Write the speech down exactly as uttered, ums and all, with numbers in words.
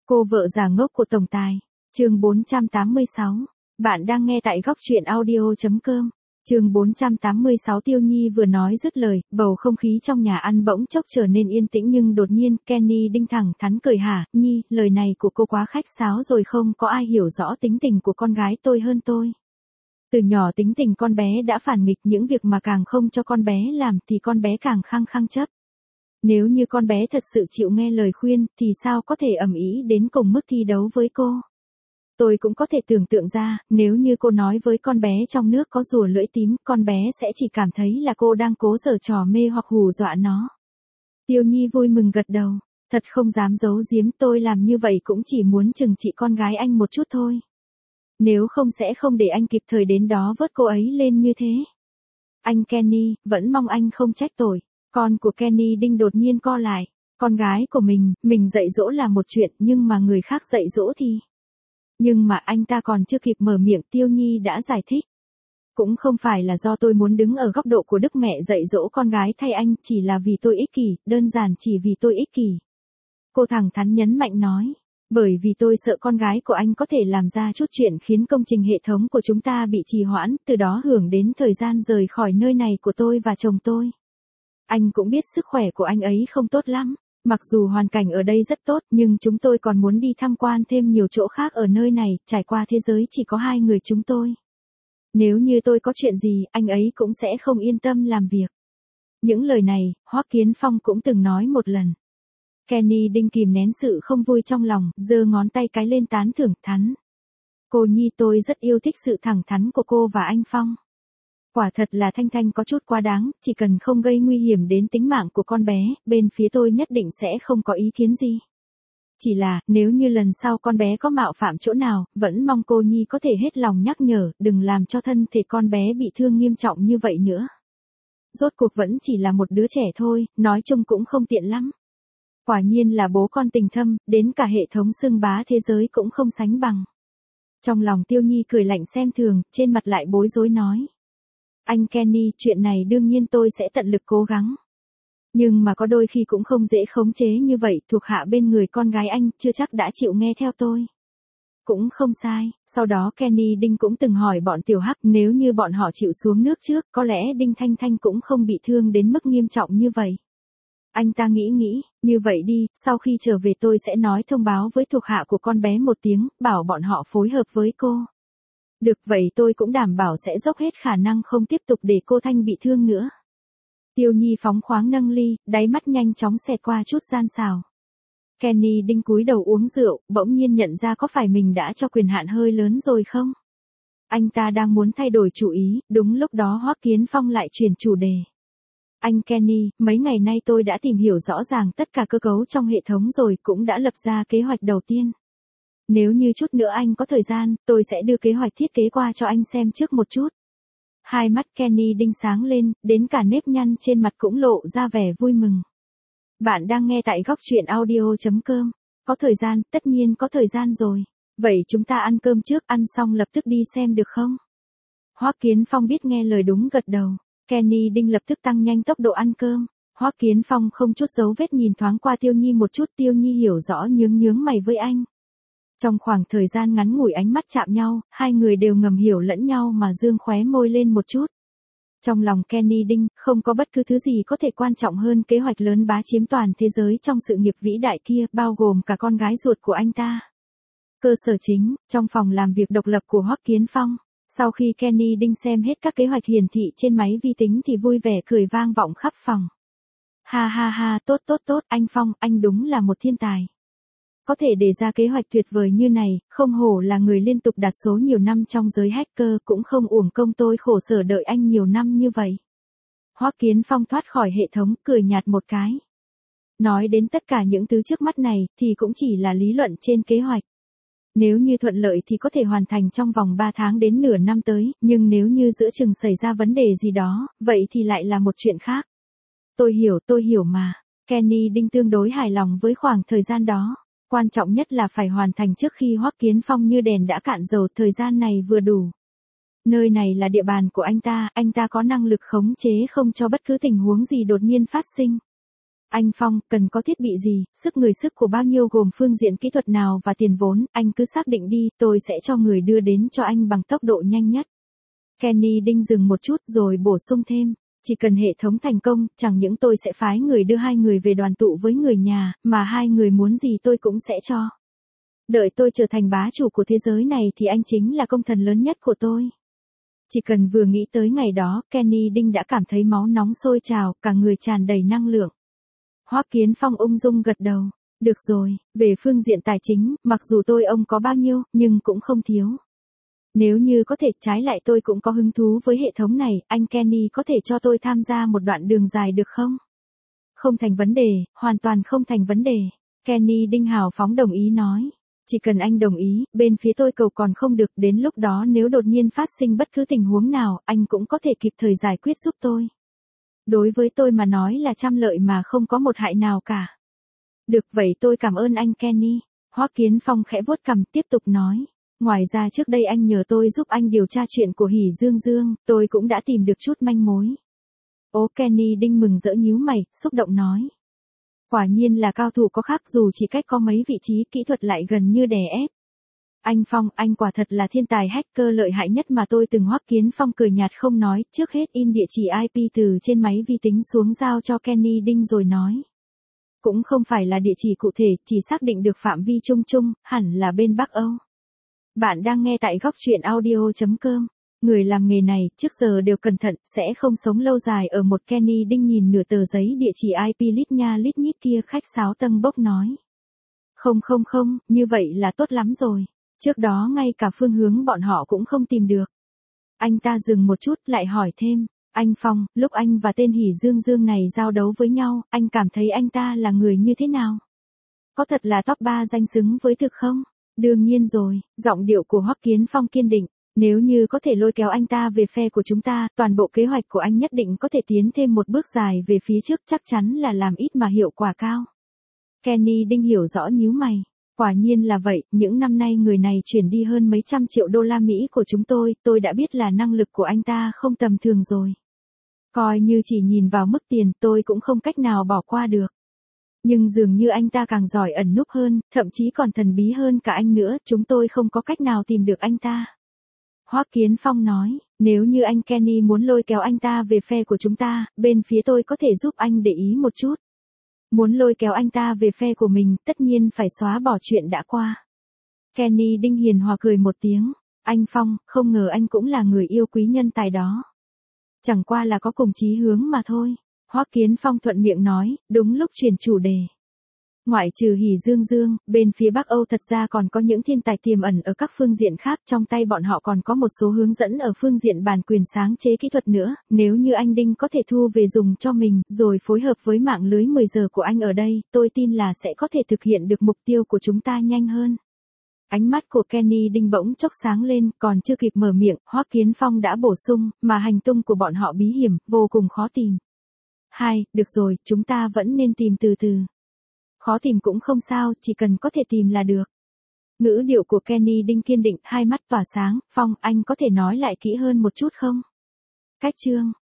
Cô vợ già ngốc của tổng tài. Chương bốn trăm tám mươi sáu. Bạn đang nghe tại góc truyện audio chấm com. Chương bốn trăm tám mươi sáu. Tiêu Nhi vừa nói dứt lời, bầu không khí trong nhà ăn bỗng chốc trở nên yên tĩnh, nhưng đột nhiên Kenny Đinh thẳng thắn cười hả, Nhi, lời này của cô quá khách sáo rồi, không có ai hiểu rõ tính tình của con gái tôi hơn tôi. Từ nhỏ tính tình con bé đã phản nghịch, những việc mà càng không cho con bé làm thì con bé càng khăng khăng chấp. Nếu như con bé thật sự chịu nghe lời khuyên thì sao có thể ầm ĩ đến cùng mức thi đấu với cô. Tôi cũng có thể tưởng tượng ra, nếu như cô nói với con bé trong nước có rùa lưỡi tím, con bé sẽ chỉ cảm thấy là cô đang cố giở trò mê hoặc hù dọa nó. Tiêu Nhi vui mừng gật đầu, thật không dám giấu giếm, tôi làm như vậy cũng chỉ muốn trừng trị con gái anh một chút thôi. Nếu không sẽ không để anh kịp thời đến đó vớt cô ấy lên như thế. Anh Kenny, vẫn mong anh không trách tội. Con của Kenny Đinh đột nhiên co lại. Con gái của mình, mình dạy dỗ là một chuyện, nhưng mà người khác dạy dỗ thì... Nhưng mà anh ta còn chưa kịp mở miệng, Tiêu Nhi đã giải thích. Cũng không phải là do tôi muốn đứng ở góc độ của đức mẹ dạy dỗ con gái thay anh, chỉ là vì tôi ích kỷ, đơn giản chỉ vì tôi ích kỷ. Cô thẳng thắn nhấn mạnh nói. Bởi vì tôi sợ con gái của anh có thể làm ra chút chuyện khiến công trình hệ thống của chúng ta bị trì hoãn, từ đó hưởng đến thời gian rời khỏi nơi này của tôi và chồng tôi. Anh cũng biết sức khỏe của anh ấy không tốt lắm, mặc dù hoàn cảnh ở đây rất tốt, nhưng chúng tôi còn muốn đi tham quan thêm nhiều chỗ khác ở nơi này, trải qua thế giới chỉ có hai người chúng tôi. Nếu như tôi có chuyện gì, anh ấy cũng sẽ không yên tâm làm việc. Những lời này, Hoắc Kiến Phong cũng từng nói một lần. Kenny Đinh kìm nén sự không vui trong lòng, giơ ngón tay cái lên tán thưởng thắn. Cô Nhi, tôi rất yêu thích sự thẳng thắn của cô và anh Phong. Quả thật là Thanh Thanh có chút quá đáng, chỉ cần không gây nguy hiểm đến tính mạng của con bé, bên phía tôi nhất định sẽ không có ý kiến gì. Chỉ là, nếu như lần sau con bé có mạo phạm chỗ nào, vẫn mong cô Nhi có thể hết lòng nhắc nhở, đừng làm cho thân thể con bé bị thương nghiêm trọng như vậy nữa. Rốt cuộc vẫn chỉ là một đứa trẻ thôi, nói chung cũng không tiện lắm. Quả nhiên là bố con tình thâm, đến cả hệ thống xưng bá thế giới cũng không sánh bằng. Trong lòng Tiêu Nhi cười lạnh xem thường, trên mặt lại bối rối nói. Anh Kenny, chuyện này đương nhiên tôi sẽ tận lực cố gắng. Nhưng mà có đôi khi cũng không dễ khống chế như vậy, thuộc hạ bên người con gái anh, chưa chắc đã chịu nghe theo tôi. Cũng không sai, sau đó Kenny Đinh cũng từng hỏi bọn Tiểu Hắc, nếu như bọn họ chịu xuống nước trước, có lẽ Đinh Thanh Thanh cũng không bị thương đến mức nghiêm trọng như vậy. Anh ta nghĩ nghĩ, như vậy đi, sau khi trở về tôi sẽ nói thông báo với thuộc hạ của con bé một tiếng, bảo bọn họ phối hợp với cô. Được, vậy tôi cũng đảm bảo sẽ dốc hết khả năng không tiếp tục để cô Thanh bị thương nữa. Tiêu Nhi phóng khoáng nâng ly, đáy mắt nhanh chóng xẹt qua chút gian xào. Kenny Đinh cúi đầu uống rượu, bỗng nhiên nhận ra có phải mình đã cho quyền hạn hơi lớn rồi không? Anh ta đang muốn thay đổi chủ ý, đúng lúc đó Hoắc Kiến Phong lại chuyển chủ đề. Anh Kenny, mấy ngày nay tôi đã tìm hiểu rõ ràng tất cả cơ cấu trong hệ thống rồi, cũng đã lập ra kế hoạch đầu tiên. Nếu như chút nữa anh có thời gian, tôi sẽ đưa kế hoạch thiết kế qua cho anh xem trước một chút. Hai mắt Kenny Đinh sáng lên, đến cả nếp nhăn trên mặt cũng lộ ra vẻ vui mừng. Bạn đang nghe tại góc truyện audio chấm com. Có thời gian, tất nhiên có thời gian rồi. Vậy chúng ta ăn cơm trước, ăn xong lập tức đi xem được không? Hoắc Kiến Phong biết nghe lời đúng gật đầu. Kenny Đinh lập tức tăng nhanh tốc độ ăn cơm. Hoắc Kiến Phong không chút dấu vết nhìn thoáng qua Tiêu Nhi một chút, Tiêu Nhi hiểu rõ nhướng nhướng mày với anh. Trong khoảng thời gian ngắn ngủi ánh mắt chạm nhau, hai người đều ngầm hiểu lẫn nhau mà dương khóe môi lên một chút. Trong lòng Kenny Đinh, không có bất cứ thứ gì có thể quan trọng hơn kế hoạch lớn bá chiếm toàn thế giới trong sự nghiệp vĩ đại kia, bao gồm cả con gái ruột của anh ta. Cơ sở chính, trong phòng làm việc độc lập của Hoắc Kiến Phong. Sau khi Kenny Đinh xem hết các kế hoạch hiển thị trên máy vi tính thì vui vẻ cười vang vọng khắp phòng. Ha ha ha, tốt tốt tốt, anh Phong, anh đúng là một thiên tài. Có thể đề ra kế hoạch tuyệt vời như này, không hổ là người liên tục đạt số nhiều năm trong giới hacker, cũng không uổng công tôi khổ sở đợi anh nhiều năm như vậy. Hoắc Kiến Phong thoát khỏi hệ thống, cười nhạt một cái. Nói đến tất cả những thứ trước mắt này, thì cũng chỉ là lý luận trên kế hoạch. Nếu như thuận lợi thì có thể hoàn thành trong vòng ba tháng đến nửa năm tới, nhưng nếu như giữa chừng xảy ra vấn đề gì đó, vậy thì lại là một chuyện khác. Tôi hiểu, tôi hiểu mà. Kenny Đinh tương đối hài lòng với khoảng thời gian đó. Quan trọng nhất là phải hoàn thành trước khi Hoắc Kiến Phong như đèn đã cạn dầu, thời gian này vừa đủ. Nơi này là địa bàn của anh ta, anh ta có năng lực khống chế không cho bất cứ tình huống gì đột nhiên phát sinh. Anh Phong, cần có thiết bị gì, sức người sức của bao nhiêu gồm phương diện kỹ thuật nào và tiền vốn, anh cứ xác định đi, tôi sẽ cho người đưa đến cho anh bằng tốc độ nhanh nhất. Kenny Đinh dừng một chút rồi bổ sung thêm, chỉ cần hệ thống thành công, chẳng những tôi sẽ phái người đưa hai người về đoàn tụ với người nhà, mà hai người muốn gì tôi cũng sẽ cho. Đợi tôi trở thành bá chủ của thế giới này thì anh chính là công thần lớn nhất của tôi. Chỉ cần vừa nghĩ tới ngày đó, Kenny Đinh đã cảm thấy máu nóng sôi trào, cả người tràn đầy năng lượng. Hoắc Kiến Phong ung dung gật đầu. Được rồi, về phương diện tài chính, mặc dù tôi ông có bao nhiêu, nhưng cũng không thiếu. Nếu như có thể, trái lại tôi cũng có hứng thú với hệ thống này, anh Kenny có thể cho tôi tham gia một đoạn đường dài được không? Không thành vấn đề, hoàn toàn không thành vấn đề. Kenny Đinh hào phóng đồng ý nói. Chỉ cần anh đồng ý, bên phía tôi cầu còn không được, đến lúc đó nếu đột nhiên phát sinh bất cứ tình huống nào, anh cũng có thể kịp thời giải quyết giúp tôi. Đối với tôi mà nói là trăm lợi mà không có một hại nào cả. Được vậy tôi cảm ơn anh Kenny. Hoắc Kiến Phong khẽ vuốt cằm tiếp tục nói. Ngoài ra trước đây anh nhờ tôi giúp anh điều tra chuyện của Hỉ Dương Dương, tôi cũng đã tìm được chút manh mối. Ô Kenny Đinh mừng rỡ nhíu mày, xúc động nói. Quả nhiên là cao thủ có khác, dù chỉ cách có mấy vị trí, kỹ thuật lại gần như đè ép. Anh Phong, anh quả thật là thiên tài hacker lợi hại nhất mà tôi từng. Hoắc Kiến Phong cười nhạt không nói, trước hết in địa chỉ i pê từ trên máy vi tính xuống giao cho Kenny Đinh rồi nói. Cũng không phải là địa chỉ cụ thể, chỉ xác định được phạm vi chung chung, hẳn là bên Bắc Âu. Bạn đang nghe tại góc truyện audio chấm com. Người làm nghề này, trước giờ đều cẩn thận, sẽ không sống lâu dài ở một. Kenny Đinh nhìn nửa tờ giấy địa chỉ i pê lít nha lít nhít kia, khách sáo tâng bốc nói. Không không không, như vậy là tốt lắm rồi. Trước đó ngay cả phương hướng bọn họ cũng không tìm được. Anh ta dừng một chút lại hỏi thêm. Anh Phong, lúc anh và tên Hỉ Dương Dương này giao đấu với nhau, anh cảm thấy anh ta là người như thế nào? Có thật là top ba danh xứng với thực không? Đương nhiên rồi, giọng điệu của Hoắc Kiến Phong kiên định. Nếu như có thể lôi kéo anh ta về phe của chúng ta, toàn bộ kế hoạch của anh nhất định có thể tiến thêm một bước dài về phía trước, chắc chắn là làm ít mà hiệu quả cao. Kenny Đinh hiểu rõ nhíu mày. Quả nhiên là vậy, những năm nay người này chuyển đi hơn mấy trăm triệu đô la Mỹ của chúng tôi, tôi đã biết là năng lực của anh ta không tầm thường rồi. Coi như chỉ nhìn vào mức tiền, tôi cũng không cách nào bỏ qua được. Nhưng dường như anh ta càng giỏi ẩn núp hơn, thậm chí còn thần bí hơn cả anh nữa, chúng tôi không có cách nào tìm được anh ta. Hoắc Kiến Phong nói, nếu như anh Kenny muốn lôi kéo anh ta về phe của chúng ta, bên phía tôi có thể giúp anh để ý một chút. Muốn lôi kéo anh ta về phe của mình, tất nhiên phải xóa bỏ chuyện đã qua. Kenny Đinh hiền hòa cười một tiếng. Anh Phong, không ngờ anh cũng là người yêu quý nhân tài đó. Chẳng qua là có cùng chí hướng mà thôi. Hoắc Kiến Phong thuận miệng nói, đúng lúc chuyển chủ đề. Ngoại trừ Hỉ Dương Dương, bên phía Bắc Âu thật ra còn có những thiên tài tiềm ẩn ở các phương diện khác, trong tay bọn họ còn có một số hướng dẫn ở phương diện bản quyền sáng chế kỹ thuật nữa, nếu như anh Đinh có thể thu về dùng cho mình, rồi phối hợp với mạng lưới mười giờ của anh ở đây, tôi tin là sẽ có thể thực hiện được mục tiêu của chúng ta nhanh hơn. Ánh mắt của Kenny Đinh bỗng chốc sáng lên, còn chưa kịp mở miệng, Hoắc Kiến Phong đã bổ sung, mà hành tung của bọn họ bí hiểm, vô cùng khó tìm. Hai, được rồi, chúng ta vẫn nên tìm từ từ. Khó tìm cũng không sao, chỉ cần có thể tìm là được. Ngữ điệu của Kenny Đinh kiên định, hai mắt tỏa sáng. Phong, anh có thể nói lại kỹ hơn một chút không? Cách chương